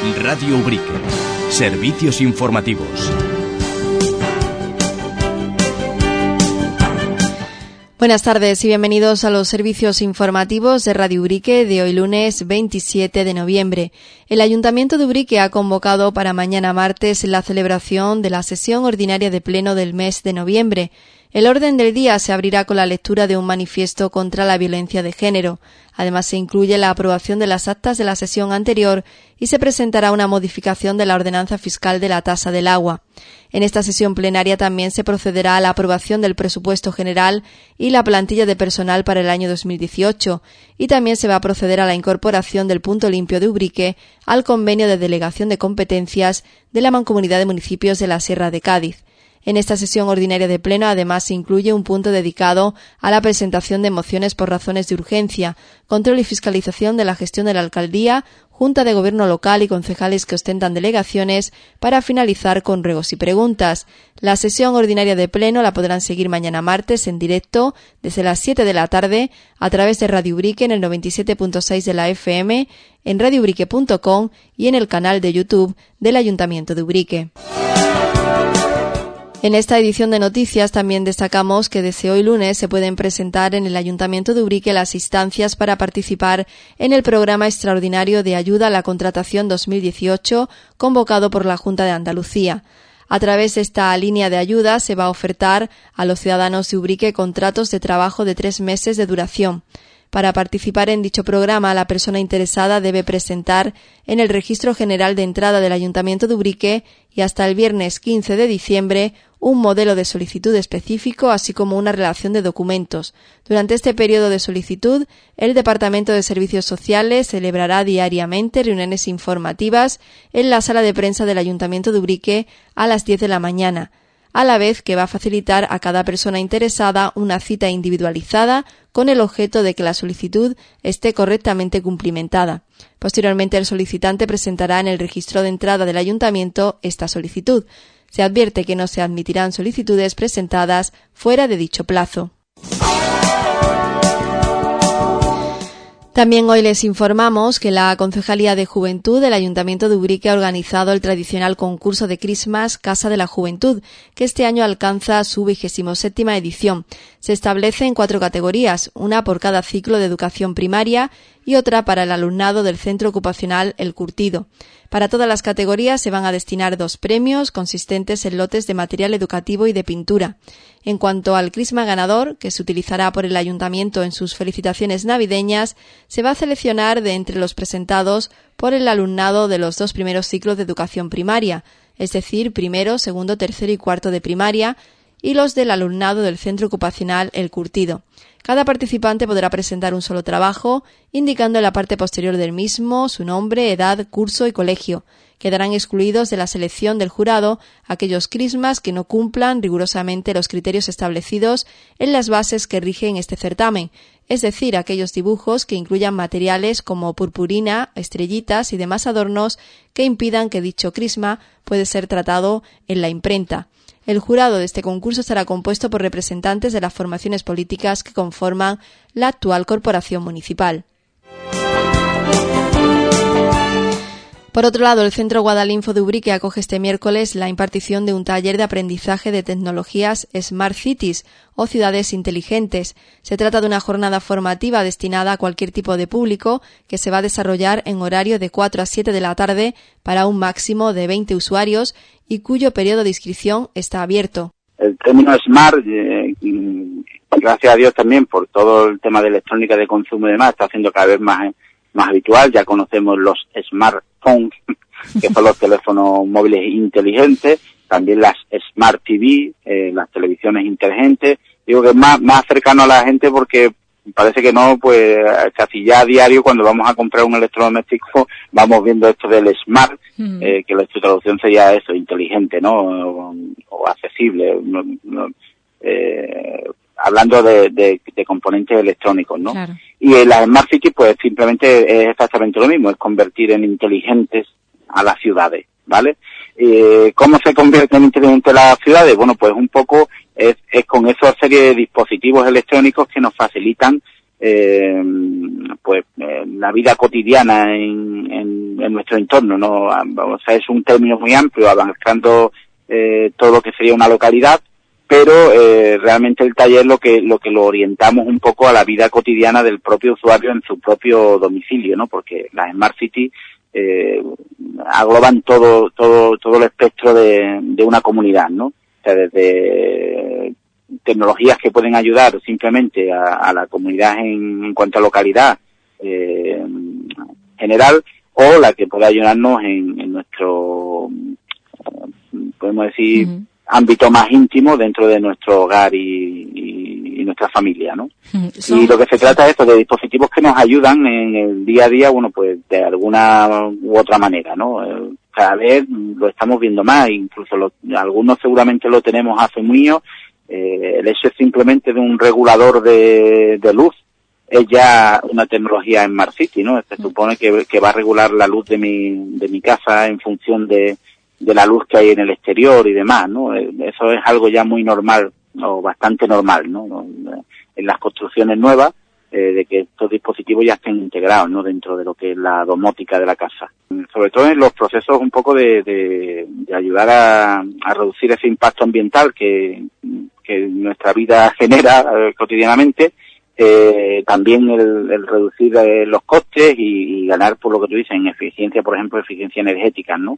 Radio Ubrique. Servicios informativos. Buenas tardes y bienvenidos a los servicios informativos de Radio Ubrique de hoy lunes 27 de noviembre. El Ayuntamiento de Ubrique ha convocado para mañana martes la celebración de la sesión ordinaria de pleno del mes de noviembre. El orden del día se abrirá con la lectura de un manifiesto contra la violencia de género. Además, se incluye la aprobación de las actas de la sesión anterior y se presentará una modificación de la ordenanza fiscal de la tasa del agua. En esta sesión plenaria también se procederá a la aprobación del presupuesto general y la plantilla de personal para el año 2018, y también se va a proceder a la incorporación del punto limpio de Ubrique al convenio de delegación de competencias de la Mancomunidad de Municipios de la Sierra de Cádiz. En esta sesión ordinaria de pleno, además, se incluye un punto dedicado a la presentación de mociones por razones de urgencia, control y fiscalización de la gestión de la alcaldía, Junta de Gobierno local y concejales que ostentan delegaciones, para finalizar con ruegos y preguntas. La sesión ordinaria de pleno la podrán seguir mañana martes en directo desde las 7 de la tarde a través de Radio Ubrique en el 97.6 de la FM, en radioubrique.com y en el canal de YouTube del Ayuntamiento de Ubrique. En esta edición de noticias también destacamos que desde hoy lunes se pueden presentar en el Ayuntamiento de Ubrique las instancias para participar en el programa extraordinario de ayuda a la contratación 2018 convocado por la Junta de Andalucía. A través de esta línea de ayuda se va a ofertar a los ciudadanos de Ubrique contratos de trabajo de 3 meses de duración. Para participar en dicho programa, la persona interesada debe presentar en el Registro General de Entrada del Ayuntamiento de Ubrique y hasta el viernes 15 de diciembre un modelo de solicitud específico, así como una relación de documentos. Durante este periodo de solicitud, el Departamento de Servicios Sociales celebrará diariamente reuniones informativas en la sala de prensa del Ayuntamiento de Ubrique a las 10 de la mañana, a la vez que va a facilitar a cada persona interesada una cita individualizada con el objeto de que la solicitud esté correctamente cumplimentada. Posteriormente, el solicitante presentará en el registro de entrada del ayuntamiento esta solicitud. Se advierte que no se admitirán solicitudes presentadas fuera de dicho plazo. También hoy les informamos que la Concejalía de Juventud del Ayuntamiento de Ubrique ha organizado el tradicional concurso de Christmas Casa de la Juventud, que este año alcanza su 27ª edición. Se establecen 4 categorías, una por cada ciclo de educación primaria y otra para el alumnado del Centro Ocupacional El Curtido. Para todas las categorías se van a destinar 2 premios consistentes en lotes de material educativo y de pintura. En cuanto al crisma ganador, que se utilizará por el Ayuntamiento en sus felicitaciones navideñas, se va a seleccionar de entre los presentados por el alumnado de los 2 primeros ciclos de educación primaria, es decir, primero, segundo, tercero y cuarto de primaria, y los del alumnado del Centro Ocupacional El Curtido. Cada participante podrá presentar un solo trabajo, indicando en la parte posterior del mismo su nombre, edad, curso y colegio. Quedarán excluidos de la selección del jurado aquellos crismas que no cumplan rigurosamente los criterios establecidos en las bases que rigen este certamen, es decir, aquellos dibujos que incluyan materiales como purpurina, estrellitas y demás adornos que impidan que dicho crisma pueda ser tratado en la imprenta. El jurado de este concurso estará compuesto por representantes de las formaciones políticas que conforman la actual corporación municipal. Por otro lado, el Centro Guadalinfo de Ubrique acoge este miércoles la impartición de un taller de aprendizaje de tecnologías Smart Cities o ciudades inteligentes. Se trata de una jornada formativa destinada a cualquier tipo de público que se va a desarrollar en horario de 4 a 7 de la tarde para un máximo de 20 usuarios y cuyo periodo de inscripción está abierto. El término Smart, gracias a Dios también por todo el tema de electrónica de consumo y demás, está haciendo cada vez más habitual. Ya conocemos los smartphones, que son los teléfonos móviles inteligentes, también las Smart TV, las televisiones inteligentes. Digo que es más cercano a la gente porque parece que no, pues casi ya a diario cuando vamos a comprar un electrodoméstico vamos viendo esto del Smart, que su traducción sería eso, inteligente, ¿no? O accesible, hablando de componentes electrónicos, ¿no? Claro. Y en la Smart City, pues simplemente es exactamente lo mismo, es convertir en inteligentes a las ciudades, ¿vale? ¿Cómo se convierte en inteligentes las ciudades? Bueno, pues un poco es con esa serie de dispositivos electrónicos que nos facilitan la vida cotidiana en nuestro entorno, ¿no? O sea, es un término muy amplio, abarcando todo lo que sería una localidad, pero realmente el taller lo que lo orientamos un poco a la vida cotidiana del propio usuario en su propio domicilio, ¿no? Porque las Smart City agloban todo el espectro de una comunidad, ¿no? O sea, desde tecnologías que pueden ayudar simplemente a la comunidad en cuanto a localidad general, o la que puede ayudarnos en nuestro, podemos decir, ámbito más íntimo dentro de nuestro hogar y nuestra familia, ¿no? Y lo que se trata es de dispositivos que nos ayudan en el día a día, bueno, pues de alguna u otra manera, ¿no? Cada vez lo estamos viendo más, incluso algunos seguramente lo tenemos asumido. El hecho simplemente de un regulador de luz es ya una tecnología en Smart City, ¿no? Se supone que va a regular la luz de mi casa en función de la luz que hay en el exterior y demás, ¿no? Eso es algo ya muy normal, o bastante normal, ¿no? En las construcciones nuevas, de que estos dispositivos ya estén integrados, ¿no? Dentro de lo que es la domótica de la casa. Sobre todo en los procesos un poco de ayudar a reducir ese impacto ambiental que nuestra vida genera cotidianamente, también el reducir los costes y ganar, por lo que tú dices, en eficiencia, por ejemplo, eficiencia energética, ¿no?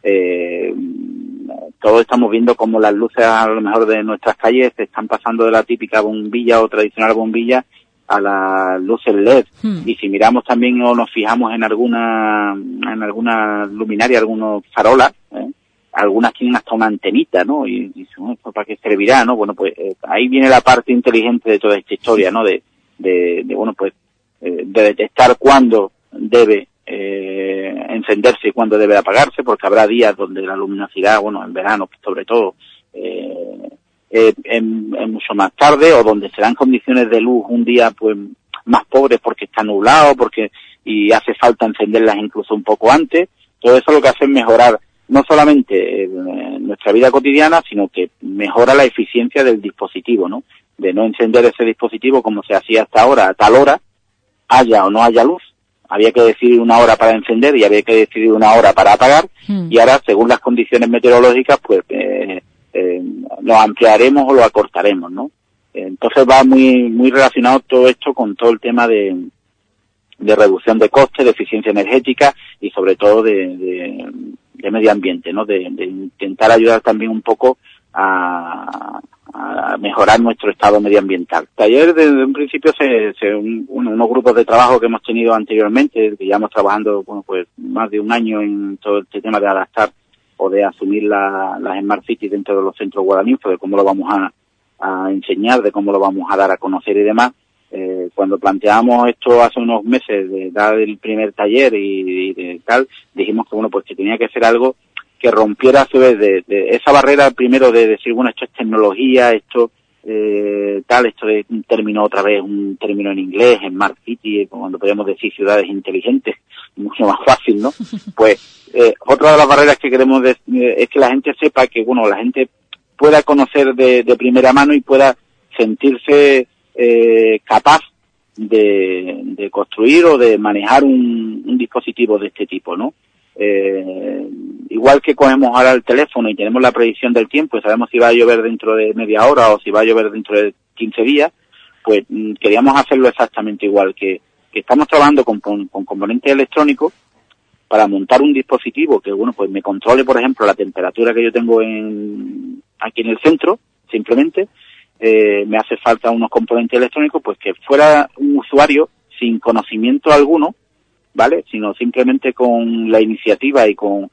Todos estamos viendo cómo las luces a lo mejor de nuestras calles se están pasando de la típica bombilla o tradicional bombilla a las luces LED. Y si miramos también o nos fijamos en alguna luminaria, algunos farolas, algunas tienen hasta una antenita, ¿no? Y bueno, ¿para qué servirá, no? Bueno, pues ahí viene la parte inteligente de toda esta historia, ¿no? De bueno, pues de detectar cuándo debe encenderse y cuándo debe apagarse, porque habrá días donde la luminosidad, bueno, en verano sobre todo, es mucho más tarde, o donde se dan condiciones de luz un día pues más pobres porque está nublado, y hace falta encenderlas incluso un poco antes. Todo eso lo que hace es mejorar no solamente nuestra vida cotidiana, sino que mejora la eficiencia del dispositivo, ¿no? De no encender ese dispositivo como se hacía hasta ahora, a tal hora, haya o no haya luz. Había que decidir una hora para encender y había que decidir una hora para apagar, y ahora, según las condiciones meteorológicas, pues lo ampliaremos o lo acortaremos, ¿no? Entonces va muy relacionado todo esto con todo el tema de reducción de costes, de eficiencia energética y sobre todo de medio ambiente, ¿no? De intentar ayudar también un poco a mejorar nuestro estado medioambiental. Ayer, desde un principio, unos grupos de trabajo que hemos tenido anteriormente, que llevamos trabajando, bueno, pues más de un año en todo este tema de adaptar o de asumir las Smart Cities dentro de los centros guaraníes, de cómo lo vamos a enseñar, de cómo lo vamos a dar a conocer y demás. Cuando planteamos esto hace unos meses de dar el primer taller y de tal, dijimos que bueno, pues que tenía que ser algo que rompiera a su vez de esa barrera, primero de decir, bueno, esto es tecnología, esto de un término otra vez, un término en inglés, Smart City, cuando podemos decir ciudades inteligentes, mucho más fácil, ¿no? Pues otra de las barreras que queremos es que la gente sepa que, bueno, la gente pueda conocer de primera mano y pueda sentirse capaz de construir o de manejar un dispositivo de este tipo, ¿no? Igual que cogemos ahora el teléfono y tenemos la predicción del tiempo y sabemos si va a llover dentro de media hora o si va a llover dentro de 15 días, pues queríamos hacerlo exactamente igual, que estamos trabajando con componentes electrónicos para montar un dispositivo que, bueno, pues me controle, por ejemplo, la temperatura que yo tengo aquí en el centro, simplemente. Me hace falta unos componentes electrónicos, pues que fuera un usuario sin conocimiento alguno, ¿vale? Sino simplemente con la iniciativa y con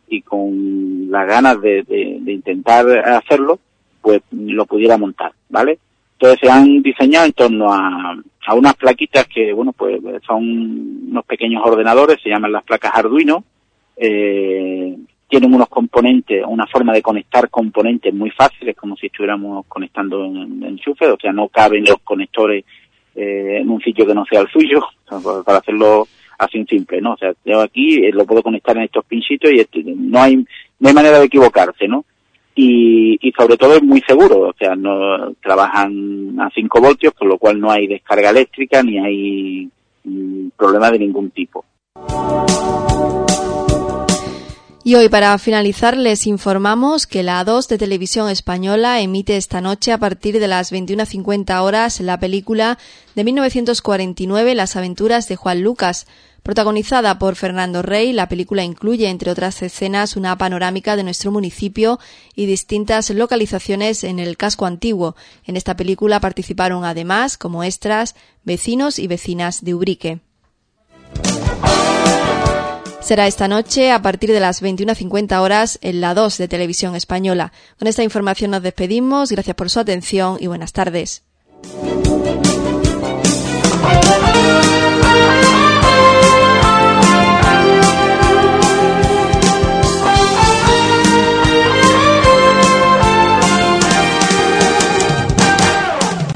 las ganas de intentar hacerlo, pues lo pudiera montar, ¿vale? Entonces se han diseñado en torno a unas plaquitas que, bueno, pues son unos pequeños ordenadores, se llaman las placas Arduino, tienen unos componentes, una forma de conectar componentes muy fáciles, como si estuviéramos conectando en enchufe, o sea, no caben los conectores en un sitio que no sea el suyo, para hacerlo así simple, ¿no? O sea, yo aquí lo puedo conectar en estos pinchitos y no hay manera de equivocarse, ¿no? Y sobre todo es muy seguro, o sea, no trabajan a 5 voltios, con lo cual no hay descarga eléctrica ni hay problema de ningún tipo. Y hoy, para finalizar, les informamos que la A2 de Televisión Española emite esta noche a partir de las 21:50 horas la película de 1949 Las aventuras de Juan Lucas. Protagonizada por Fernando Rey, la película incluye, entre otras escenas, una panorámica de nuestro municipio y distintas localizaciones en el casco antiguo. En esta película participaron además, como extras, vecinos y vecinas de Ubrique. Será esta noche a partir de las 21:50 horas en la 2 de Televisión Española. Con esta información nos despedimos. Gracias por su atención y buenas tardes.